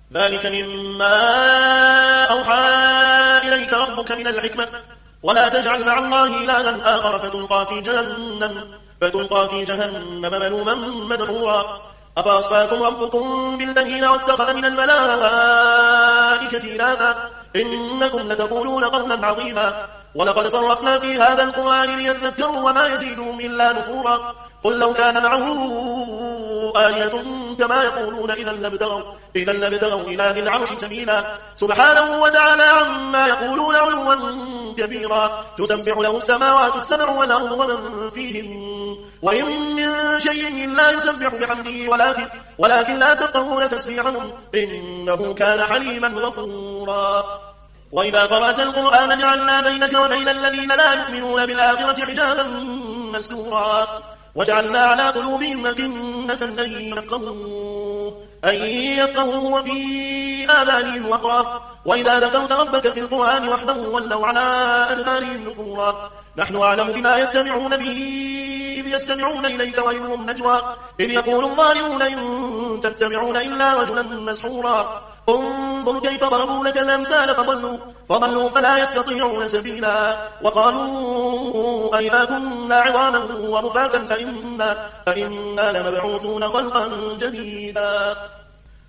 ذلك مما أوحى إليك ربك من الحكمة ولا تجعل مع الله إلها آخر فتلقى في جهنم ملوما مدحورا أفأصفاكم ربكم بالبنين واتخذ من الملائكة إناثا إنكم لتقولون قولا عظيما ولقد صرفنا في هذا القرآن ليذكروا وما يزيدهم إلا نفورا قل لو كان معه آلهة كما يقولون إذا لابتغوا إلى ذي العرش سبيلا سبحانه وتعالى عما يقولون علوا كبيرا تسبح له السماوات السبع والأرض ومن فيهن وإن من شيء لا يسبح بحمده ولكن لا تفقهون تسبيحهم إنه كان حليما غفورا وإذا قرأت القرآن جعلنا بينك وبين الذين لا يؤمنون بالآخرة حجابا مستورا وجعلنا على قلوبهم أكنة أن يفقهوه وفي آذانهم وقرا وإذا ذكرت ربك في القرآن وحده ولوا على أدبارهم نفورا نحن أعلم بما يستمعون به إذ يستمعون إليك وإذ هم نجوى إذ يقول الظالمون إن تتبعون إلا رجلا مسحورا انظر كيف ضربوا لك الأمثال فضلوا فلا يستطيعون سبيلا وقالوا أئذا كنا عظاما ورفاتا فإنا لمبعوثون خلقا جديدا